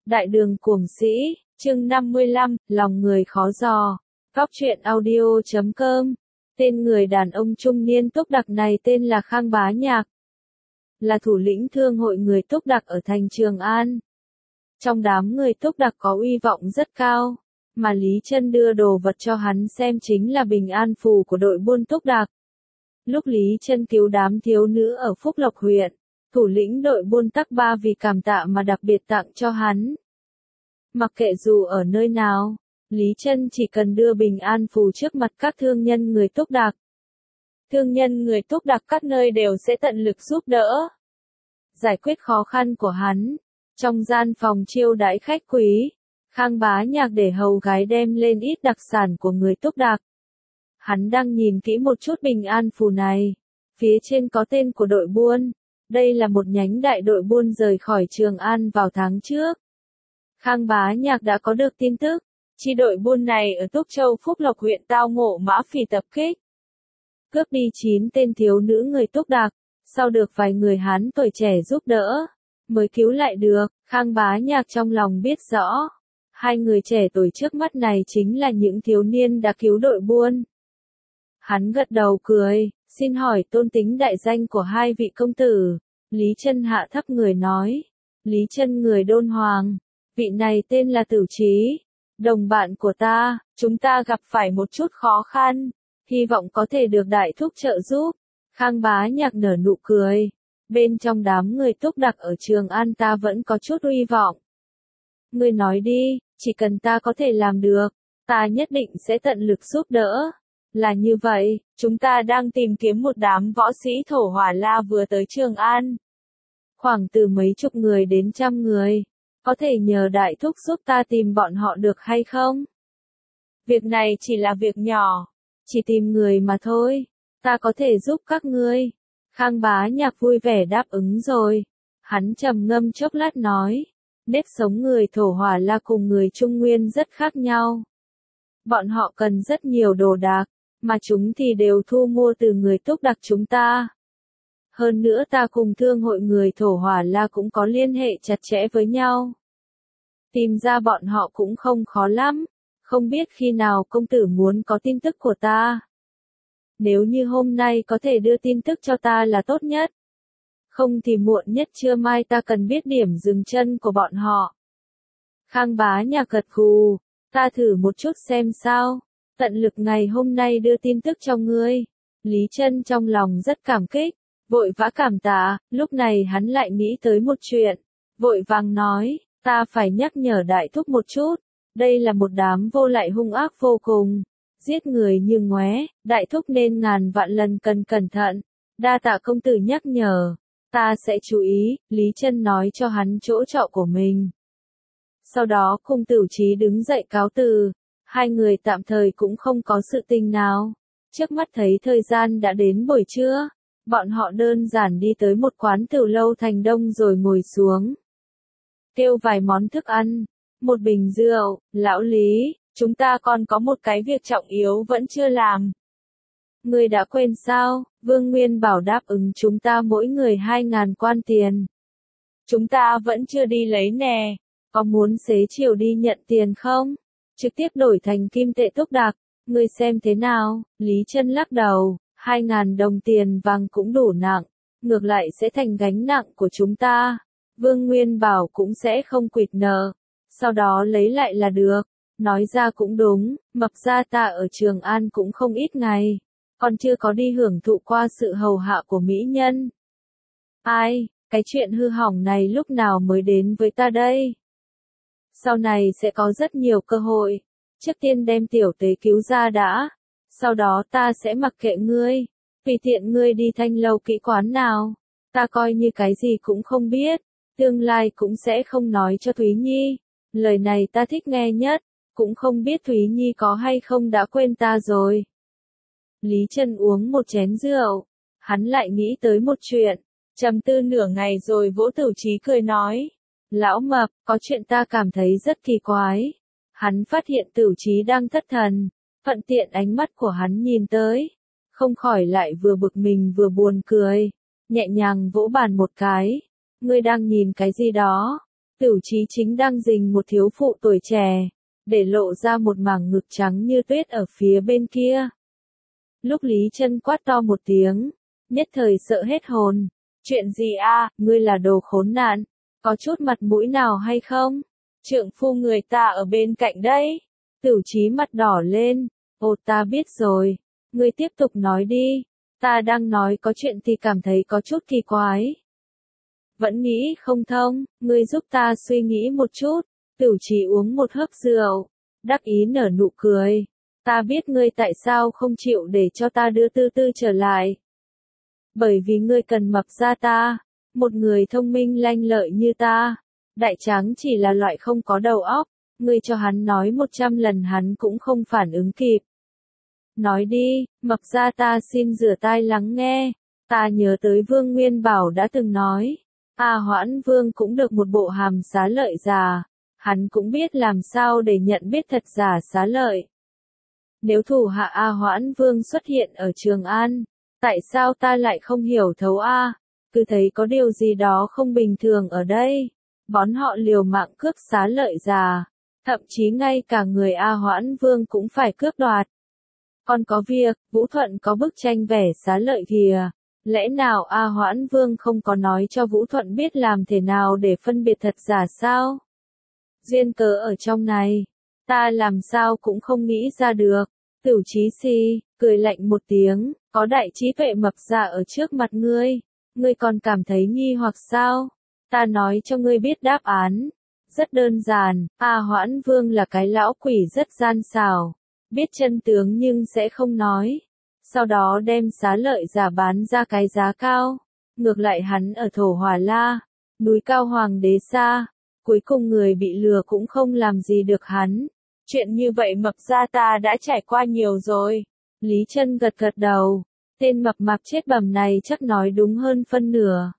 Đại đường cuồng sĩ, chương 55, lòng người khó dò. Góc truyện audio.com. Tên người đàn ông trung niên túc đặc này tên là Khang Bá Nhạc. Là thủ lĩnh thương hội người túc đặc ở thành Trường An. Trong đám người túc đặc có uy vọng rất cao, mà Lý Chân đưa đồ vật cho hắn xem chính là bình an phù của đội buôn túc đặc. Lúc Lý Chân cứu đám thiếu nữ ở Phúc Lộc huyện, thủ lĩnh đội buôn Tắc Ba vì cảm tạ mà đặc biệt tặng cho hắn. Mặc kệ dù ở nơi nào, Lý Chân chỉ cần đưa bình an phù trước mặt các thương nhân người túc đặc. Thương nhân người túc đặc các nơi đều sẽ tận lực giúp đỡ, giải quyết khó khăn của hắn. Trong gian phòng chiêu đãi khách quý, Khang Bá Nhạc để hầu gái đem lên ít đặc sản của người túc đặc. Hắn đang nhìn kỹ một chút bình an phù này, phía trên có tên của đội buôn. Đây là một nhánh đại đội buôn rời khỏi Trường An vào tháng trước. Khang Bá Nhạc đã có được tin tức, chi đội buôn này ở Túc Châu Phúc Lộc huyện tao ngộ mã phỉ tập kích, cướp đi 9 tên thiếu nữ người túc đặc, sau được vài người Hán tuổi trẻ giúp đỡ, mới cứu lại được. Khang Bá Nhạc trong lòng biết rõ, hai người trẻ tuổi trước mắt này chính là những thiếu niên đã cứu đội buôn. Hắn gật đầu cười, xin hỏi tôn tính đại danh của hai vị công tử. Lý Chân hạ thấp người nói, Lý Chân người Đôn Hoàng, vị này tên là Tử Trí, đồng bạn của ta, chúng ta gặp phải một chút khó khăn, hy vọng có thể được đại thúc trợ giúp. Khang Bá Nhạc nở nụ cười, bên trong đám người túc đặc ở Trường An ta vẫn có chút uy vọng. Ngươi nói đi, chỉ cần ta có thể làm được, ta nhất định sẽ tận lực giúp đỡ. Là như vậy, chúng ta đang tìm kiếm một đám võ sĩ thổ hỏa la vừa tới Trường An. Khoảng từ mấy chục người đến trăm người. Có thể nhờ đại thúc giúp ta tìm bọn họ được hay không? Việc này chỉ là việc nhỏ, chỉ tìm người mà thôi, ta có thể giúp các ngươi. Khang Bá Nhạc vui vẻ đáp ứng rồi. Hắn trầm ngâm chốc lát nói, nếp sống người thổ hỏa la cùng người Trung Nguyên rất khác nhau. Bọn họ cần rất nhiều đồ đạc, mà chúng thì đều thu mua từ người túc đặc chúng ta. Hơn nữa ta cùng thương hội người thổ hỏa la cũng có liên hệ chặt chẽ với nhau. Tìm ra bọn họ cũng không khó lắm, không biết khi nào công tử muốn có tin tức của ta. Nếu như hôm nay có thể đưa tin tức cho ta là tốt nhất. Không thì muộn nhất trưa mai ta cần biết điểm dừng chân của bọn họ. Khang Bá Nhạc gật gù, ta thử một chút xem sao. Tận lực ngày hôm nay đưa tin tức cho ngươi. Lý Chân trong lòng rất cảm kích, vội vã cảm tạ. Lúc này hắn lại nghĩ tới một chuyện, vội vàng nói, ta phải nhắc nhở đại thúc một chút. Đây là một đám vô lại hung ác vô cùng, giết người như ngoé, đại thúc nên ngàn vạn lần cần cẩn thận. Đa tạ công tử nhắc nhở, ta sẽ chú ý. Lý Chân nói cho hắn chỗ trọ của mình. Sau đó cùng Tử Trí đứng dậy cáo từ. Hai người tạm thời cũng không có sự tình nào. Trước mắt thấy thời gian đã đến buổi trưa, bọn họ đơn giản đi tới một quán tiểu lâu thành đông rồi ngồi xuống. Kêu vài món thức ăn, một bình rượu. Lão Lý, chúng ta còn có một cái việc trọng yếu vẫn chưa làm. Ngươi đã quên sao? Vương Nguyên Bảo đáp ứng chúng ta mỗi người 2.000 quan tiền. Chúng ta vẫn chưa đi lấy nè, có muốn xế chiều đi nhận tiền không? Trực tiếp đổi thành kim tệ túc đặc, ngươi xem thế nào? Lý Chân lắc đầu, 2.000 đồng tiền vàng cũng đủ nặng, ngược lại sẽ thành gánh nặng của chúng ta. Vương Nguyên Bảo cũng sẽ không quỵt nợ, sau đó lấy lại là được. Nói ra cũng đúng, mập ra ta ở Trường An cũng không ít ngày, còn chưa có đi hưởng thụ qua sự hầu hạ của mỹ nhân. Ai, cái chuyện hư hỏng này lúc nào mới đến với ta đây? Sau này sẽ có rất nhiều cơ hội. Trước tiên đem tiểu tế cứu ra đã. Sau đó ta sẽ mặc kệ ngươi. Tùy tiện ngươi đi thanh lâu kỹ quán nào. Ta coi như cái gì cũng không biết. Tương lai cũng sẽ không nói cho Thúy Nhi. Lời này ta thích nghe nhất. Cũng không biết Thúy Nhi có hay không đã quên ta rồi. Lý Chân uống một chén rượu. Hắn lại nghĩ tới một chuyện. Trầm tư nửa ngày rồi vỗ Tử Trí cười nói. Lão Mập, có chuyện ta cảm thấy rất kỳ quái. Hắn phát hiện Tử Trí đang thất thần, thuận tiện ánh mắt của hắn nhìn tới, không khỏi lại vừa bực mình vừa buồn cười, nhẹ nhàng vỗ bàn một cái. Ngươi đang nhìn cái gì đó? Tửu Chí chính đang rình một thiếu phụ tuổi trẻ, để lộ ra một mảng ngực trắng như tuyết ở phía bên kia. Lúc Lý Chân quát to một tiếng, nhất thời sợ hết hồn. Chuyện gì a? Ngươi là đồ khốn nạn, có chút mặt mũi nào hay không? Trượng phu người ta ở bên cạnh đấy. Tửu Chí mặt đỏ lên. Ồ, ta biết rồi, ngươi tiếp tục nói đi. Ta đang nói có chuyện thì cảm thấy có chút kỳ quái. Vẫn nghĩ không thông, ngươi giúp ta suy nghĩ một chút. Tửu Chí uống một hớp rượu, đắc ý nở nụ cười. Ta biết ngươi tại sao không chịu để cho ta đưa Tư Tư trở lại. Bởi vì ngươi cần mập ra ta, một người thông minh lanh lợi như ta. Đại Tráng chỉ là loại không có đầu óc, ngươi cho hắn nói 100 lần hắn cũng không phản ứng kịp. Nói đi, mập ra ta xin rửa tai lắng nghe. Ta nhớ tới Vương Nguyên Bảo đã từng nói, A Hoãn Vương cũng được một bộ hàm xá lợi già, hắn cũng biết làm sao để nhận biết thật giả xá lợi. Nếu thủ hạ A Hoãn Vương xuất hiện ở Trường An, tại sao ta lại không hiểu thấu a? Cứ thấy có điều gì đó không bình thường ở đây. Bọn họ liều mạng cướp xá lợi già, thậm chí ngay cả người A Hoãn Vương cũng phải cướp đoạt. Còn có việc, Vũ Thuận có bức tranh vẽ xá lợi kìa. Lẽ nào A Hoãn Vương không có nói cho Vũ Thuận biết làm thế nào để phân biệt thật giả sao? Duyên cớ ở trong này, ta làm sao cũng không nghĩ ra được. Tửu Chí si, cười lạnh một tiếng, có đại trí tuệ mập ra ở trước mặt ngươi còn cảm thấy nghi hoặc sao? Ta nói cho ngươi biết đáp án. Rất đơn giản, A Hoãn Vương là cái lão quỷ rất gian xảo, biết chân tướng nhưng sẽ không nói. Sau đó đem xá lợi giả bán ra cái giá cao. Ngược lại hắn ở Thổ Hỏa La, núi cao Hoàng đế xa, cuối cùng người bị lừa cũng không làm gì được hắn. Chuyện như vậy mập ra ta đã trải qua nhiều rồi. Lý Chân gật gật đầu. Tên mập mạp chết bầm này chắc nói đúng hơn phân nửa.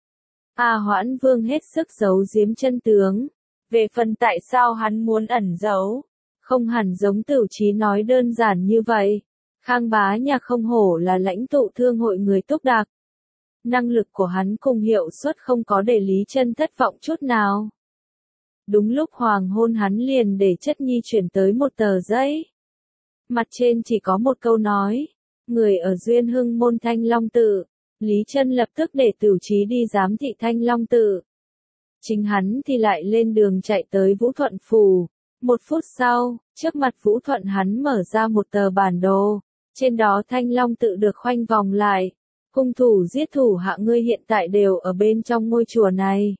A Hoãn Vương hết sức giấu giếm chân tướng. Về phần tại sao hắn muốn ẩn giấu, không hẳn giống Tửu Chí nói đơn giản như vậy. Khang Bá Nhạc không hổ là lãnh tụ thương hội người Túc Đạc. Năng lực của hắn cùng hiệu suất không có để Lý Chân thất vọng chút nào. Đúng lúc hoàng hôn hắn liền để Chất Nhi chuyển tới một tờ giấy. Mặt trên chỉ có một câu nói, người ở Duyên Hưng Môn Thanh Long Tự. Lý Chân lập tức để Tửu Chí đi giám thị Thanh Long Tự. Chính hắn thì lại lên đường chạy tới Vũ Thuận Phủ. 1 phút sau, trước mặt Vũ Thuận hắn mở ra một tờ bản đồ. Trên đó Thanh Long Tự được khoanh vòng lại. Hung thủ giết thủ hạ ngươi hiện tại đều ở bên trong ngôi chùa này.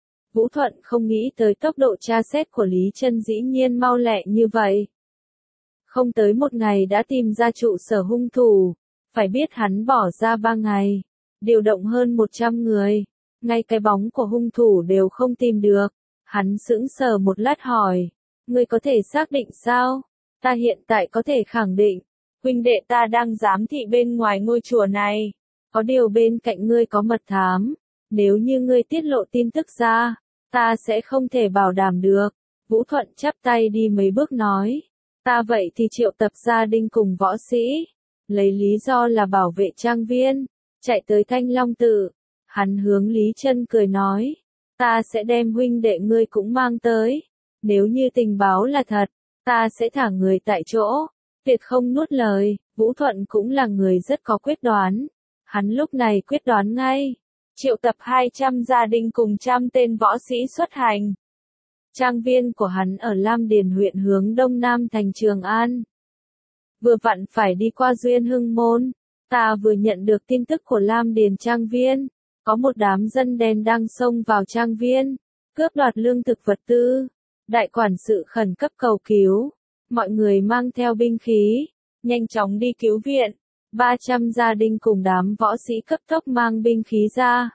Vũ Thuận không nghĩ tới tốc độ tra xét của Lý Chân dĩ nhiên mau lẹ như vậy. Không tới 1 ngày đã tìm ra trụ sở hung thủ. Phải biết hắn bỏ ra 3 ngày, điều động hơn 100 người, ngay cái bóng của hung thủ đều không tìm được. Hắn sững sờ một lát hỏi, ngươi có thể xác định sao? Ta hiện tại có thể khẳng định, huynh đệ ta đang giám thị bên ngoài ngôi chùa này. Có điều bên cạnh ngươi có mật thám, nếu như ngươi tiết lộ tin tức ra, ta sẽ không thể bảo đảm được. Vũ Thuận chắp tay đi mấy bước nói, ta vậy thì triệu tập gia đình cùng võ sĩ, lấy lý do là bảo vệ trang viên, chạy tới Thanh Long Tự. Hắn hướng Lý Chân cười nói, ta sẽ đem huynh đệ ngươi cũng mang tới. Nếu như tình báo là thật, ta sẽ thả người tại chỗ, tuyệt không nuốt lời. Vũ Thuận cũng là người rất có quyết đoán. Hắn lúc này quyết đoán ngay, triệu tập 200 gia đình cùng 100 tên võ sĩ xuất hành. Trang viên của hắn ở Lam Điền huyện hướng đông nam thành Trường An. Vừa vặn phải đi qua Duyên Hưng Môn, ta vừa nhận được tin tức của Lam Điền trang viên, có một đám dân đen đang xông vào trang viên, cướp đoạt lương thực vật tư. Đại quản sự khẩn cấp cầu cứu, mọi người mang theo binh khí, nhanh chóng đi cứu viện. 300 gia đình cùng đám võ sĩ cấp tốc mang binh khí ra.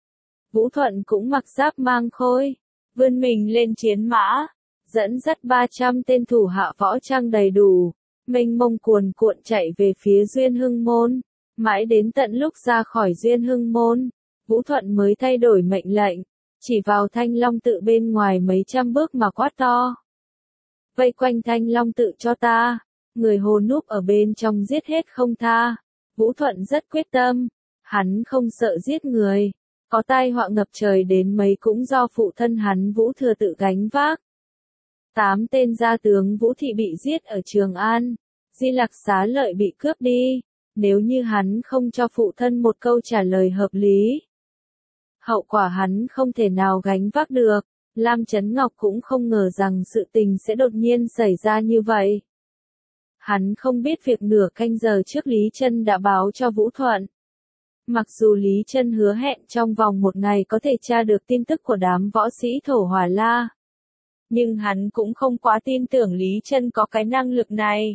Vũ Thuận cũng mặc giáp mang khôi, vươn mình lên chiến mã, dẫn dắt 300 tên thủ hạ võ trang đầy đủ, mênh mông cuồn cuộn chạy về phía Duyên Hưng Môn. Mãi đến tận lúc ra khỏi Duyên Hưng Môn, Vũ Thuận mới thay đổi mệnh lệnh, chỉ vào Thanh Long Tự bên ngoài mấy trăm bước mà quát to. Vây quanh Thanh Long Tự cho ta, người hồ núp ở bên trong giết hết không tha. Vũ Thuận rất quyết tâm, hắn không sợ giết người, Có tai họa ngập trời đến mấy cũng do phụ thân hắn Vũ Thừa tự gánh vác. 8 tên gia tướng Vũ Thị bị giết ở Trường An, Di Lặc Xá Lợi bị cướp đi, nếu như hắn không cho phụ thân một câu trả lời hợp lý. Hậu quả hắn không thể nào gánh vác được, Lam Chấn Ngọc cũng không ngờ rằng sự tình sẽ đột nhiên xảy ra như vậy. Hắn không biết việc nửa canh giờ trước Lý Chân đã báo cho Vũ Thuận. Mặc dù Lý Chân hứa hẹn trong vòng một ngày có thể tra được tin tức của đám võ sĩ Thổ Hỏa La, nhưng hắn cũng không quá tin tưởng Lý Chân có cái năng lực này.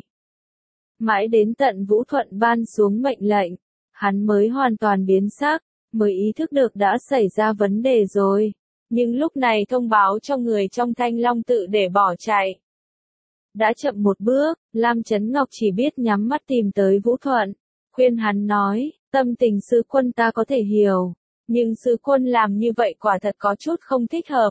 Mãi đến tận Vũ Thuận ban xuống mệnh lệnh, hắn mới hoàn toàn biến sắc, mới ý thức được đã xảy ra vấn đề rồi. Nhưng lúc này thông báo cho người trong Thanh Long Tự để bỏ chạy. Đã chậm một bước, Lam Chấn Ngọc chỉ biết nhắm mắt tìm tới Vũ Thuận, khuyên hắn nói, tâm tình sứ quân ta có thể hiểu, nhưng sứ quân làm như vậy quả thật có chút không thích hợp.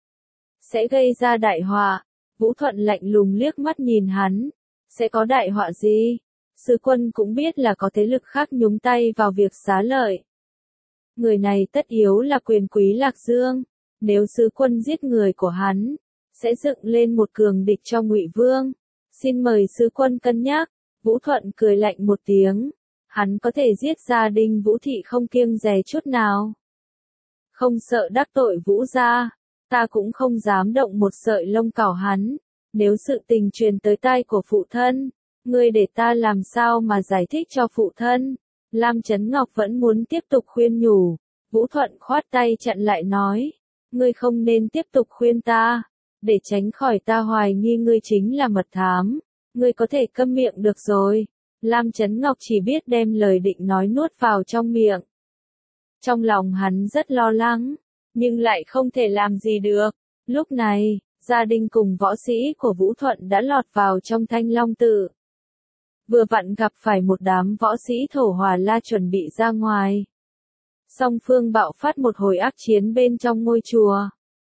Sẽ gây ra đại họa. Vũ Thuận lạnh lùng liếc mắt nhìn hắn. Sẽ có đại họa gì? Sứ quân cũng biết là có thế lực khác nhúng tay vào việc Xá Lợi. Người này tất yếu là quyền quý Lạc Dương. Nếu sứ quân giết người của hắn, sẽ dựng lên một cường địch cho Ngụy Vương. Xin mời sứ quân cân nhắc. Vũ Thuận cười lạnh một tiếng. Hắn có thể giết gia đình Vũ Thị không kiêng dè chút nào. Không sợ đắc tội Vũ gia, ta cũng không dám động một sợi lông cảo hắn. Nếu sự tình truyền tới tai của phụ thân, ngươi để ta làm sao mà giải thích cho phụ thân? Lam Chấn Ngọc vẫn muốn tiếp tục khuyên nhủ. Vũ Thuận khoát tay chặn lại nói, ngươi không nên tiếp tục khuyên ta, để tránh khỏi ta hoài nghi ngươi chính là mật thám. Ngươi có thể câm miệng được rồi. Lam Chấn Ngọc chỉ biết đem lời định nói nuốt vào trong miệng. Trong lòng hắn rất lo lắng, nhưng lại không thể làm gì được. Lúc này, gia đình cùng võ sĩ của Vũ Thuận đã lọt vào trong Thanh Long Tự. Vừa vặn gặp phải một đám võ sĩ Thổ Hỏa La chuẩn bị ra ngoài. Song phương bạo phát một hồi ác chiến bên trong ngôi chùa.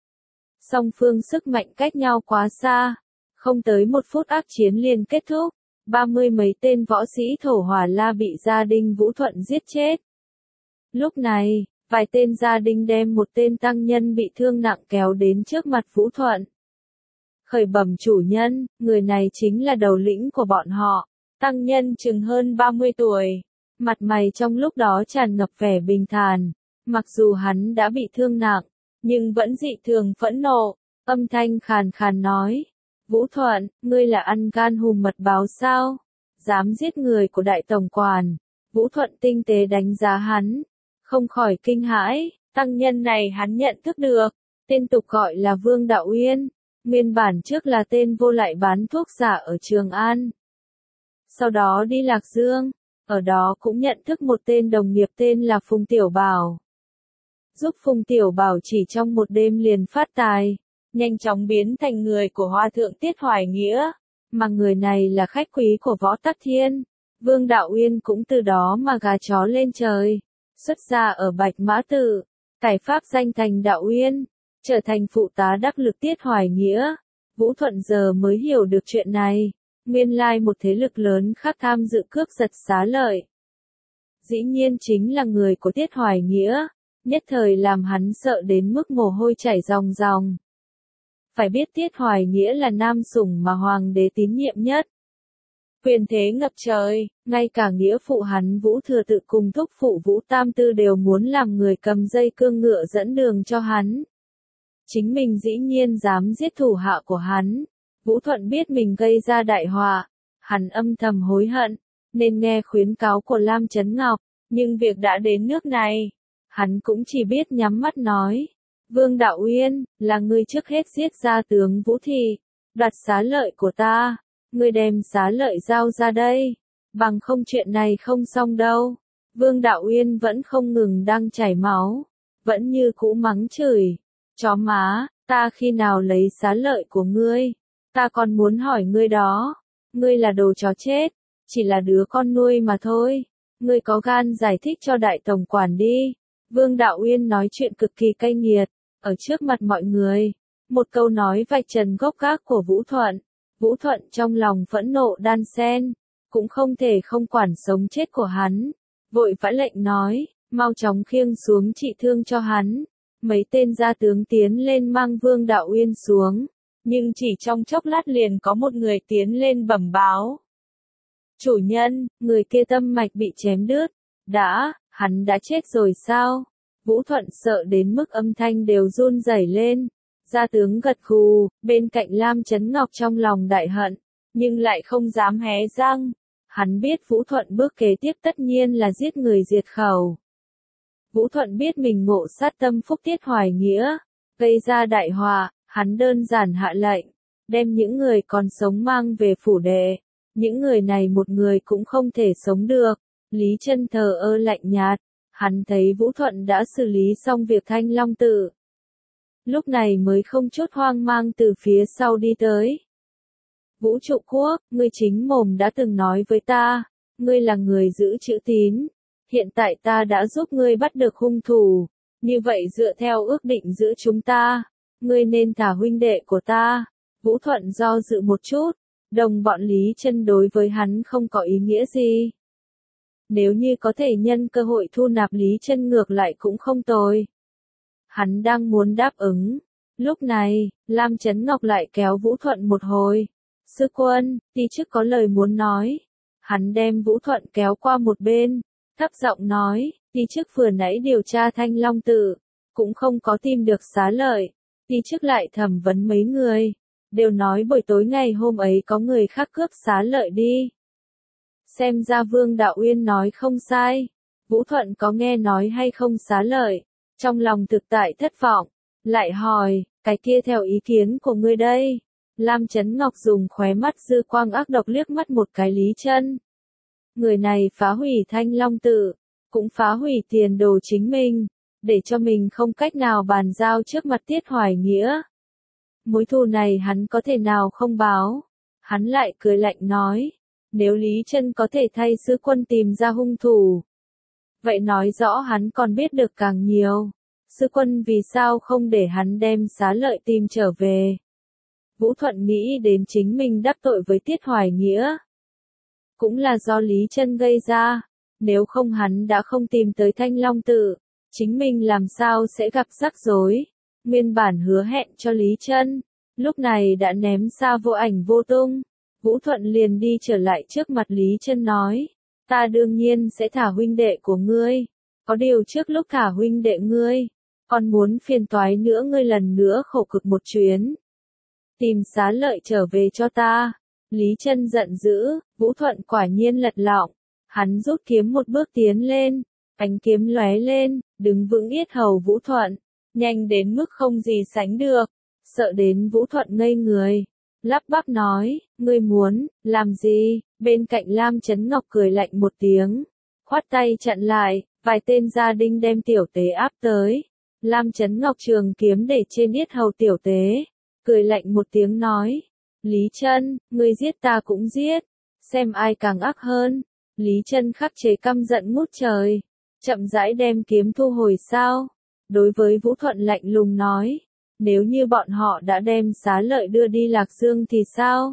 Song phương sức mạnh cách nhau quá xa, không tới 1 phút ác chiến liền kết thúc. 30 mấy tên võ sĩ Thổ Hỏa La bị gia đình Vũ Thuận giết chết. Lúc này, vài tên gia đình đem một tên tăng nhân bị thương nặng kéo đến trước mặt Vũ Thuận. Khởi bẩm chủ nhân, người này chính là đầu lĩnh của bọn họ. Tăng nhân chừng hơn 30 tuổi. Mặt mày trong lúc đó tràn ngập vẻ bình thản. Mặc dù hắn đã bị thương nặng, nhưng vẫn dị thường phẫn nộ. Âm thanh khàn khàn nói. Vũ Thuận, ngươi là ăn gan hùm mật báo sao? Dám giết người của đại tổng quản. Vũ Thuận tinh tế đánh giá hắn. Không khỏi kinh hãi, tăng nhân này hắn nhận thức được. Tên tục gọi là Vương Đạo Uyên. Nguyên bản trước là tên vô lại bán thuốc giả ở Trường An. Sau đó đi Lạc Dương, ở đó cũng nhận thức một tên đồng nghiệp tên là Phùng Tiểu Bảo. Giúp Phùng Tiểu Bảo chỉ trong một đêm liền phát tài, nhanh chóng biến thành người của Hòa Thượng Tiết Hoài Nghĩa, mà người này là khách quý của Võ Tắc Thiên. Vương Đạo Uyên cũng từ đó mà gà chó lên trời, xuất gia ở Bạch Mã Tự, cải pháp danh thành Đạo Uyên, trở thành phụ tá đắc lực Tiết Hoài Nghĩa. Vũ Thuận giờ mới hiểu được chuyện này. Nguyên lai một thế lực lớn khác tham dự cướp giật Xá Lợi. Dĩ nhiên chính là người của Tiết Hoài Nghĩa, nhất thời làm hắn sợ đến mức mồ hôi chảy ròng ròng. Phải biết Tiết Hoài Nghĩa là nam sủng mà hoàng đế tín nhiệm nhất. Quyền thế ngập trời, ngay cả nghĩa phụ hắn Vũ Thừa Tự cùng thúc phụ Vũ Tam Tư đều muốn làm người cầm dây cương ngựa dẫn đường cho hắn. Chính mình dĩ nhiên dám giết thủ hạ của hắn. Vũ Thuận biết mình gây ra đại họa, hắn âm thầm hối hận, nên nghe khuyến cáo của Lam Chấn Ngọc, nhưng việc đã đến nước này, hắn cũng chỉ biết nhắm mắt nói. Vương Đạo Uyên, là ngươi trước hết giết gia tướng Vũ Thị, đoạt Xá Lợi của ta, ngươi đem Xá Lợi giao ra đây, bằng không chuyện này không xong đâu. Vương Đạo Uyên vẫn không ngừng đang chảy máu, vẫn như cũ mắng chửi, chó má, ta khi nào lấy Xá Lợi của ngươi? Ta còn muốn hỏi ngươi đó, ngươi là đồ chó chết, chỉ là đứa con nuôi mà thôi, ngươi có gan giải thích cho đại tổng quản đi. Vương Đạo Uyên nói chuyện cực kỳ cay nghiệt, ở trước mặt mọi người, một câu nói vạch trần gốc gác của Vũ Thuận. Vũ Thuận trong lòng phẫn nộ đan xen, cũng không thể không quản sống chết của hắn, vội vã lệnh nói, mau chóng khiêng xuống trị thương cho hắn. Mấy tên gia tướng tiến lên mang Vương Đạo Uyên xuống, nhưng chỉ trong chốc lát liền có một người tiến lên bẩm báo. Chủ nhân, người kia tâm mạch bị chém đứt. Hắn đã chết rồi sao? Vũ Thuận sợ đến mức âm thanh đều run rẩy lên. Gia tướng gật gù, bên cạnh Lam Chấn Ngọc trong lòng đại hận, nhưng lại không dám hé răng. Hắn biết Vũ Thuận bước kế tiếp tất nhiên là giết người diệt khẩu. Vũ Thuận biết mình ngộ sát tâm phúc Tiết Hoài Nghĩa, gây ra đại họa, hắn đơn giản hạ lệnh, đem những người còn sống mang về phủ đệ. Những người này một người cũng không thể sống được. Lý Chân thờ ơ lạnh nhạt, hắn thấy Vũ Thuận đã xử lý xong việc Thanh Long Tự. Lúc này mới không chút hoang mang từ phía sau đi tới. Vũ Trụ Quốc, ngươi chính mồm đã từng nói với ta, ngươi là người giữ chữ tín. Hiện tại ta đã giúp ngươi bắt được hung thủ, như vậy dựa theo ước định giữa chúng ta, ngươi nên thả huynh đệ của ta. Vũ Thuận do dự một chút, đồng bọn Lý Chân đối với hắn không có ý nghĩa gì. Nếu như có thể nhân cơ hội thu nạp Lý Chân ngược lại cũng không tồi. Hắn đang muốn đáp ứng. Lúc này, Lam Chấn Ngọc lại kéo Vũ Thuận một hồi. Sư quân, ti chức có lời muốn nói. Hắn đem Vũ Thuận kéo qua một bên, thấp giọng nói, ti chức vừa nãy điều tra Thanh Long Tự, cũng không có tìm được xá lợi. Ti chức lại thẩm vấn mấy người, đều nói buổi tối ngày hôm ấy có người khác cướp xá lợi đi. Xem ra Vương Đạo Uyên nói không sai. Vũ Thuận có nghe nói hay không xá lợi, trong lòng thực tại thất vọng, lại hỏi, cái kia theo ý kiến của ngươi đây. Lam Chấn Ngọc dùng khóe mắt dư quang ác độc liếc mắt một cái Lý Chân. Người này phá hủy Thanh Long Tự, cũng phá hủy tiền đồ chính mình, để cho mình không cách nào bàn giao trước mặt Tiết Hoài Nghĩa. Mối thù này hắn có thể nào không báo? Hắn lại cười lạnh nói, nếu Lý Chân có thể thay sư quân tìm ra hung thủ, vậy nói rõ hắn còn biết được càng nhiều. Sư quân vì sao không để hắn đem xá lợi tìm trở về? Vũ Thuận nghĩ đến chính mình đắc tội với Tiết Hoài Nghĩa, cũng là do Lý Chân gây ra. Nếu không hắn đã không tìm tới Thanh Long Tự, chính mình làm sao sẽ gặp rắc rối. Nguyên bản hứa hẹn cho Lý Chân, lúc này đã ném xa vô ảnh vô tung. Vũ Thuận liền đi trở lại trước mặt Lý Chân nói, ta đương nhiên sẽ thả huynh đệ của ngươi. Có điều trước lúc thả huynh đệ ngươi, còn muốn phiền toái nữa ngươi lần nữa khổ cực một chuyến. Tìm xá lợi trở về cho ta. Lý Chân giận dữ, Vũ Thuận quả nhiên lật lọng. Hắn rút kiếm một bước tiến lên, ánh kiếm lóe lên, đứng vững yết hầu Vũ Thuận, nhanh đến mức không gì sánh được, sợ đến Vũ Thuận ngây người. Lắp bắp nói, ngươi muốn, làm gì? Bên cạnh Lam Chấn Ngọc cười lạnh một tiếng, khoát tay chặn lại, vài tên gia đình đem tiểu tế áp tới. Lam Chấn Ngọc trường kiếm để trên yết hầu tiểu tế, cười lạnh một tiếng nói, Lý Chân, ngươi giết ta cũng giết, xem ai càng ác hơn. Lý Chân khắc chế căm giận ngút trời, chậm rãi đem kiếm thu hồi sao. Đối với Vũ Thuận lạnh lùng nói, nếu như bọn họ đã đem xá lợi đưa đi Lạc Dương thì sao?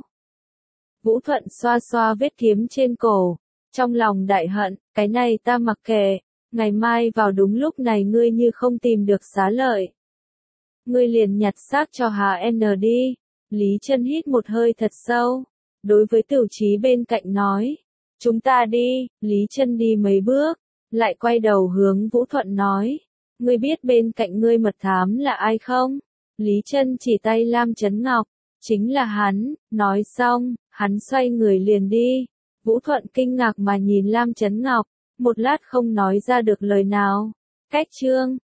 Vũ Thuận xoa xoa vết kiếm trên cổ, trong lòng đại hận, cái này ta mặc kệ, ngày mai vào đúng lúc này ngươi như không tìm được xá lợi, ngươi liền nhặt xác cho HN đi. Lý Chân hít một hơi thật sâu, đối với Tiểu Chí bên cạnh nói, chúng ta đi. Lý Chân đi mấy bước, lại quay đầu hướng Vũ Thuận nói, ngươi biết bên cạnh ngươi mật thám là ai không? Lý Chân chỉ tay Lam Chấn Ngọc, chính là hắn. Nói xong, hắn xoay người liền đi. Vũ Thuận kinh ngạc mà nhìn Lam Chấn Ngọc, một lát không nói ra được lời nào. Cách chương